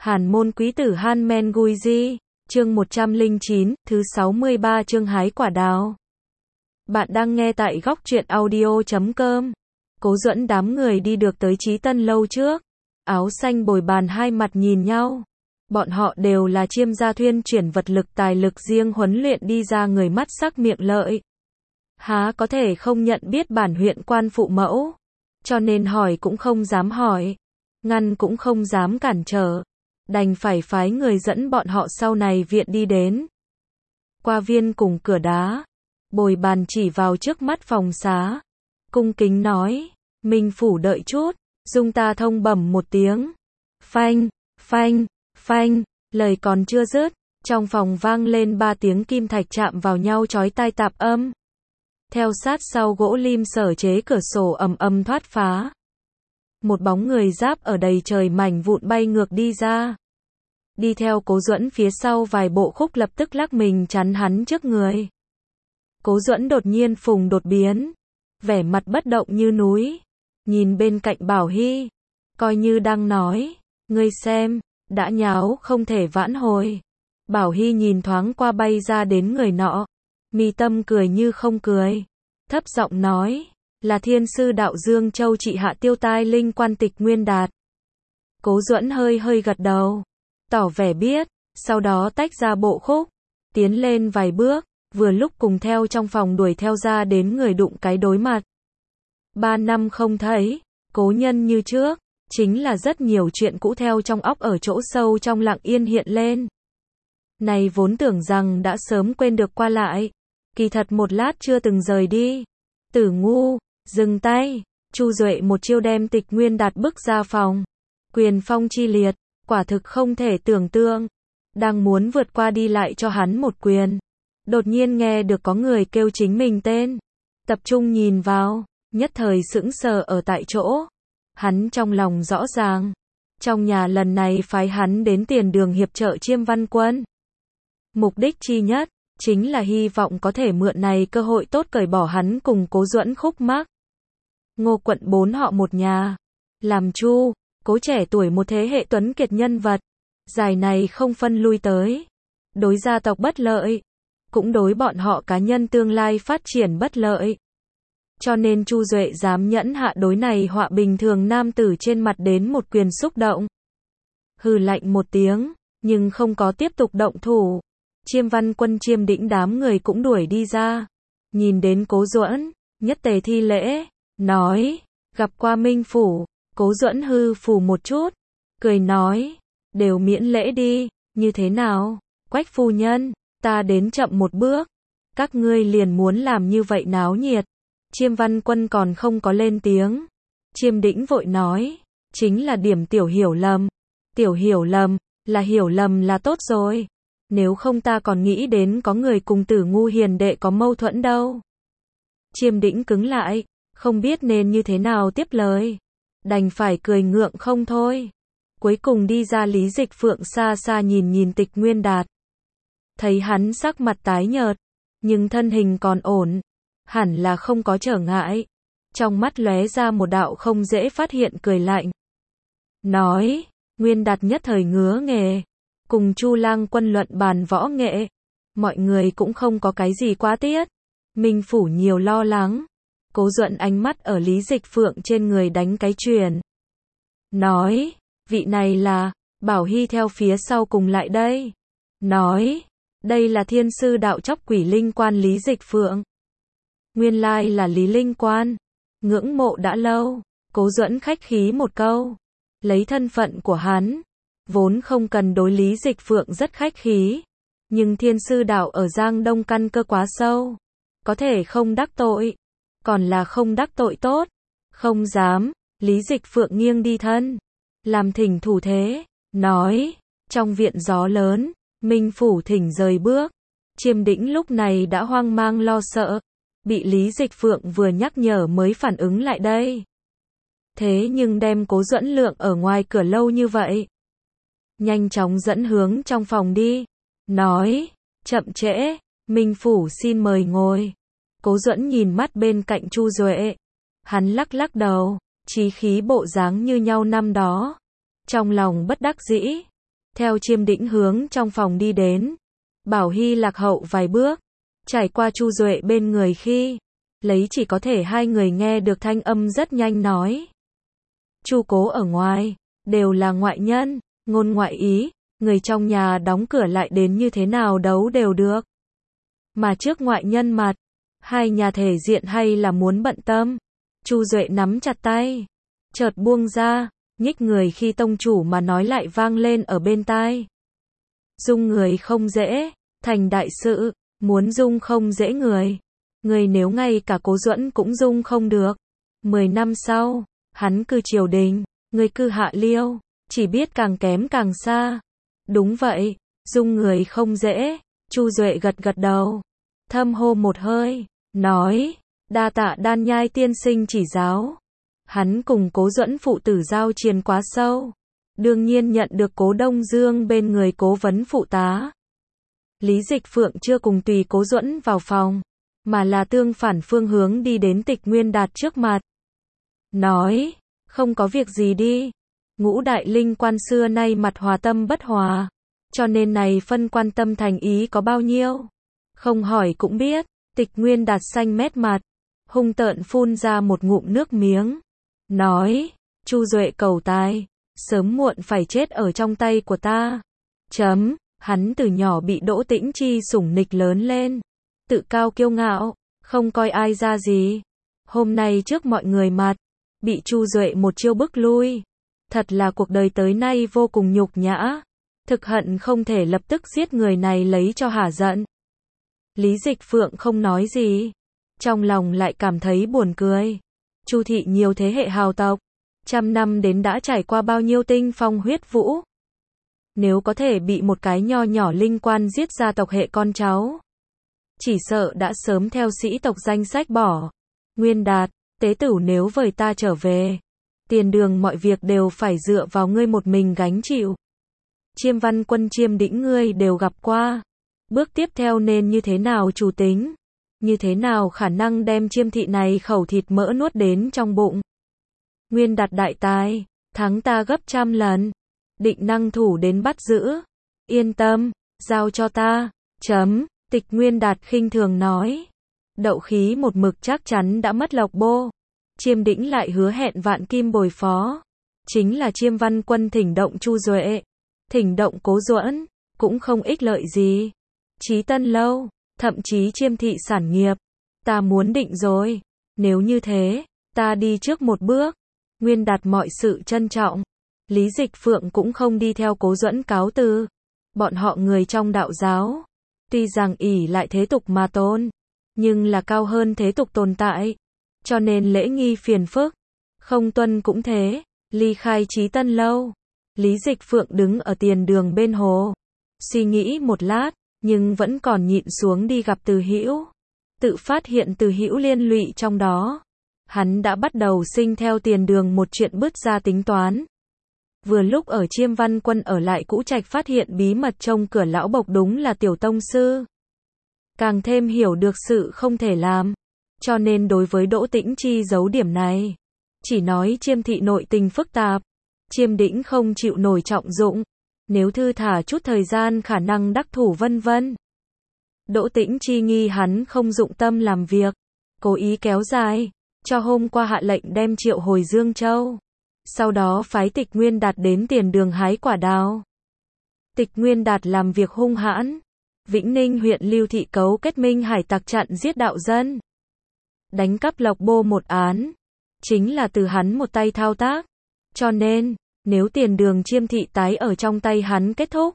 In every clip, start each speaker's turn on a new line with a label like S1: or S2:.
S1: Hàn môn quý tử Han Men Gui Di, chương 109, thứ 63 chương hái quả đào. Bạn đang nghe tại góc truyện audio.com. Cố Duẫn đám người đi được tới Chí Tân lâu trước. Áo xanh bồi bàn hai mặt nhìn nhau. Bọn họ đều là Chiêm gia thuyên chuyển vật lực tài lực riêng huấn luyện đi ra người mắt sắc miệng lợi. Há có thể không nhận biết bản huyện quan phụ mẫu. Cho nên hỏi cũng không dám hỏi. Ngăn cũng không dám cản trở. Đành phải phái người dẫn bọn họ sau này viện đi đến. Qua viên cùng cửa đá. Bồi bàn chỉ vào trước mắt phòng xá. Cung kính nói. Minh phủ đợi chút. Dung ta thông bẩm một tiếng. Phanh, phanh, phanh. Lời còn chưa dứt. Trong phòng vang lên 3 tiếng kim thạch chạm vào nhau chói tai tạp âm. Theo sát sau gỗ lim sở chế cửa sổ ầm ầm thoát phá. Một bóng người giáp ở đầy trời mảnh vụn bay ngược đi ra. Đi theo Cố Duẫn phía sau vài bộ khúc lập tức lắc mình chắn hắn trước người. Cố Duẫn đột nhiên phùng đột biến. Vẻ mặt bất động như núi. Nhìn bên cạnh Bảo Hy. Coi như đang nói. Ngươi xem, đã nháo không thể vãn hồi. Bảo Hy nhìn thoáng qua bay ra đến người nọ. Mi tâm cười như không cười. Thấp giọng nói. Là thiên sư đạo Dương Châu trị hạ tiêu tai linh quan Tịch Nguyên Đạt. Cố Duẫn hơi hơi gật đầu. Tỏ vẻ biết. Sau đó tách ra bộ khúc. Tiến lên vài bước. Vừa lúc cùng theo trong phòng đuổi theo ra đến người đụng cái đối mặt. 3 năm không thấy. Cố nhân như trước. Chính là rất nhiều chuyện cũ theo trong óc ở chỗ sâu trong lặng yên hiện lên. Này vốn tưởng rằng đã sớm quên được qua lại. Kỳ thật một lát chưa từng rời đi. Tử ngu, dừng tay. Chu Duệ một chiêu đem Tịch Nguyên Đạt bức ra phòng. Quyền phong chi liệt, quả thực không thể tưởng tượng. Đang muốn vượt qua đi lại cho hắn một quyền. Đột nhiên nghe được có người kêu chính mình tên. Tập trung nhìn vào, nhất thời sững sờ ở tại chỗ. Hắn trong lòng rõ ràng. Trong nhà lần này phái hắn đến tiền đường hiệp trợ Chiêm Văn Quân. Mục đích chi nhất, chính là hy vọng có thể mượn này cơ hội tốt cởi bỏ hắn cùng Cố Duẫn khúc mắc. Ngô quận 4 họ một nhà. Làm Chu, Cố trẻ tuổi một thế hệ tuấn kiệt nhân vật. Dài này không phân lui tới. Đối gia tộc bất lợi. Cũng đối bọn họ cá nhân tương lai phát triển bất lợi. Cho nên Chu Duệ dám nhẫn hạ đối này họa bình thường nam tử trên mặt đến một quyền xúc động. Hừ lạnh một tiếng, nhưng không có tiếp tục động thủ. Chiêm Văn Quân Chiêm Đĩnh đám người cũng đuổi đi ra. Nhìn đến Cố Duẫn, nhất tề thi lễ, nói, gặp qua Minh phủ. Cố Duẫn hư phủ một chút, cười nói, đều miễn lễ đi, như thế nào, Quách phu nhân, ta đến chậm một bước, các ngươi liền muốn làm như vậy náo nhiệt. Chiêm Văn Quân còn không có lên tiếng. Chiêm Đĩnh vội nói, chính là điểm tiểu hiểu lầm. Tiểu hiểu lầm là tốt rồi. Nếu không ta còn nghĩ đến có người cùng Tử ngu hiền đệ có mâu thuẫn đâu. Chiêm Đĩnh cứng lại, không biết nên như thế nào tiếp lời. Đành phải cười ngượng không thôi. Cuối cùng đi ra Lý Dịch Phượng xa xa nhìn nhìn Tịch Nguyên Đạt. Thấy hắn sắc mặt tái nhợt, nhưng thân hình còn ổn. Hẳn là không có trở ngại. Trong mắt lóe ra một đạo không dễ phát hiện cười lạnh. Nói, Nguyên Đạt nhất thời ngứa nghề. Cùng Chu Lang Quân luận bàn võ nghệ. Mọi người cũng không có cái gì quá tiết. Minh phủ nhiều lo lắng. Cố Duẫn ánh mắt ở Lý Dịch Phượng trên người đánh cái chuyền. Nói, vị này là, Bảo Hy theo phía sau cùng lại đây. Nói, đây là thiên sư đạo chóc quỷ linh quan Lý Dịch Phượng. Nguyên lai là Lý Linh Quan. Ngưỡng mộ đã lâu. Cố Duẫn khách khí một câu. Lấy thân phận của hắn. Vốn không cần đối Lý Dịch Phượng rất khách khí. Nhưng thiên sư đạo ở Giang Đông căn cơ quá sâu. Có thể không đắc tội. Còn là không đắc tội tốt. Không dám. Lý Dịch Phượng nghiêng đi thân. Làm thỉnh thủ thế. Nói. Trong viện gió lớn. Minh phủ thỉnh rời bước. Chiêm Đĩnh lúc này đã hoang mang lo sợ. Bị Lý Dịch Phượng vừa nhắc nhở mới phản ứng lại đây. Thế nhưng đem Cố Duẫn lượng ở ngoài cửa lâu như vậy. Nhanh chóng dẫn hướng trong phòng đi. Nói, chậm trễ, Minh phủ xin mời ngồi. Cố Duẫn nhìn mắt bên cạnh Chu Duệ. Hắn lắc lắc đầu, chí khí bộ dáng như nhau năm đó. Trong lòng bất đắc dĩ, theo Chiêm Đĩnh hướng trong phòng đi đến. Bảo Hy lạc hậu vài bước, trải qua Chu Duệ bên người khi lấy chỉ có thể hai người nghe được thanh âm rất nhanh nói. Chu Cố ở ngoài, đều là ngoại nhân, ngôn ngoại ý, người trong nhà đóng cửa lại đến như thế nào đấu đều được. Mà trước ngoại nhân mặt, hai nhà thể diện hay là muốn bận tâm. Chu Duệ nắm chặt tay, chợt buông ra, nhích người khi tông chủ mà nói lại vang lên ở bên tai. Dung người không dễ, thành đại sự, muốn dung không dễ người. Người nếu ngay cả Cố Duẫn cũng dung không được. 10 năm sau, hắn cư triều đình, người cư hạ liêu, chỉ biết càng kém càng xa. Đúng vậy, dung người không dễ. Chu Duệ gật gật đầu, thâm hô một hơi, nói, đa tạ Đan Nhai tiên sinh chỉ giáo. Hắn cùng Cố Duẫn phụ tử giao triền quá sâu, đương nhiên nhận được Cố Đông Dương bên người cố vấn phụ tá. Lý Dịch Phượng chưa cùng tùy Cố Duẫn vào phòng, mà là tương phản phương hướng đi đến Tịch Nguyên Đạt trước mặt. Nói, không có việc gì đi. Ngũ đại linh quan xưa nay mặt hòa tâm bất hòa, cho nên này phân quan tâm thành ý có bao nhiêu. Không hỏi cũng biết. Tịch Nguyên Đạt xanh mét mặt, hung tợn phun ra một ngụm nước miếng. Nói, Chu Duệ cầu tài, sớm muộn phải chết ở trong tay của ta. Hắn từ nhỏ bị Đỗ Tĩnh Chi sủng nịch lớn lên, tự cao kiêu ngạo, không coi ai ra gì. Hôm nay trước mọi người mặt, bị Chu Duệ một chiêu bức lui. Thật là cuộc đời tới nay vô cùng nhục nhã. Thực hận không thể lập tức giết người này lấy cho hả giận. Lý Dịch Phượng không nói gì, trong lòng lại cảm thấy buồn cười. Chu thị nhiều thế hệ hào tộc, trăm năm đến đã trải qua bao nhiêu tinh phong huyết vũ. Nếu có thể bị một cái nho nhỏ linh quan giết ra tộc hệ con cháu, chỉ sợ đã sớm theo sĩ tộc danh sách bỏ. Nguyên Đạt, tế tử nếu vời ta trở về, tiền đường mọi việc đều phải dựa vào ngươi một mình gánh chịu. Chiêm Văn Quân Chiêm Đĩnh ngươi đều gặp qua. Bước tiếp theo nên như thế nào chủ tính? Như thế nào khả năng đem Chiêm thị này khẩu thịt mỡ nuốt đến trong bụng? Nguyên Đạt đại tài, thắng ta gấp trăm lần. Định năng thủ đến bắt giữ. Yên tâm, giao cho ta. Tịch Nguyên Đạt khinh thường nói. Đậu khí một mực chắc chắn đã mất Lộc Bô. Chiêm Đĩnh lại hứa hẹn vạn kim bồi phó. Chính là Chiêm Văn Quân thỉnh động Chu Duệ, thỉnh động Cố Duẫn, cũng không ích lợi gì. Chí Tân Lâu, thậm chí Chiêm thị sản nghiệp, ta muốn định rồi. Nếu như thế, ta đi trước một bước. Nguyên Đạt mọi sự trân trọng. Lý Dịch Phượng cũng không đi theo Cố Duẫn cáo từ. Bọn họ người trong đạo giáo, tuy rằng ỷ lại thế tục mà tôn, nhưng là cao hơn thế tục tồn tại, cho nên lễ nghi phiền phức. Không tuân cũng thế. Ly khai Chí Tân Lâu, Lý Dịch Phượng đứng ở tiền đường bên hồ, suy nghĩ một lát, nhưng vẫn còn nhịn xuống đi gặp Từ Hữu. Tự phát hiện Từ Hữu liên lụy trong đó. Hắn đã bắt đầu sinh theo tiền đường một chuyện bứt ra tính toán. Vừa lúc ở Chiêm Văn Quân ở lại cũ trạch phát hiện bí mật trông cửa lão bộc đúng là tiểu tông sư. Càng thêm hiểu được sự không thể làm. Cho nên đối với Đỗ Tĩnh Chi giấu điểm này, chỉ nói Chiêm thị nội tình phức tạp, Chiêm Đĩnh không chịu nổi trọng dụng, nếu thư thả chút thời gian khả năng đắc thủ vân vân. Đỗ Tĩnh Chi nghi hắn không dụng tâm làm việc, cố ý kéo dài, cho hôm qua hạ lệnh đem triệu hồi Dương Châu. Sau đó phái Tịch Nguyên Đạt đến tiền đường hái quả đào. Tịch Nguyên Đạt làm việc hung hãn. Vĩnh Ninh huyện Lưu Thị cấu kết minh hải tặc chặn giết đạo dân, đánh cắp Lộc Bô một án, chính là từ hắn một tay thao tác. Cho nên, nếu tiền đường Chiêm thị tái ở trong tay hắn kết thúc,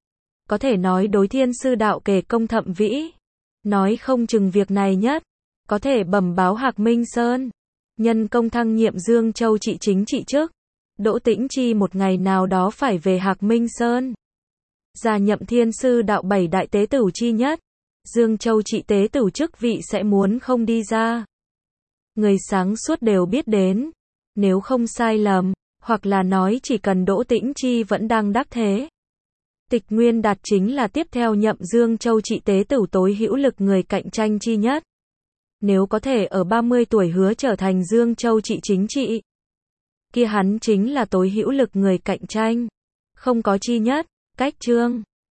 S1: có thể nói đối thiên sư đạo kể công thậm vĩ. Nói không chừng việc này nhất, có thể bẩm báo Hạc Minh Sơn, nhân công thăng nhiệm Dương Châu trị chính trị chức. Đỗ Tĩnh Chi một ngày nào đó phải về Hạc Minh Sơn, gia nhậm thiên sư đạo 7 đại tế tử chi nhất. Dương Châu trị tế tử chức vị sẽ muốn không đi ra. Người sáng suốt đều biết đến. Nếu không sai lầm, hoặc là nói chỉ cần Đỗ Tĩnh Chi vẫn đang đắc thế, Tịch Nguyên Đạt chính là tiếp theo nhậm Dương Châu trị tế tử tối hữu lực người cạnh tranh chi nhất. Nếu có thể ở 30 tuổi hứa trở thành Dương Châu trị chính trị, kia hắn chính là tối hữu lực người cạnh tranh. Không có chi nhất, Cách chương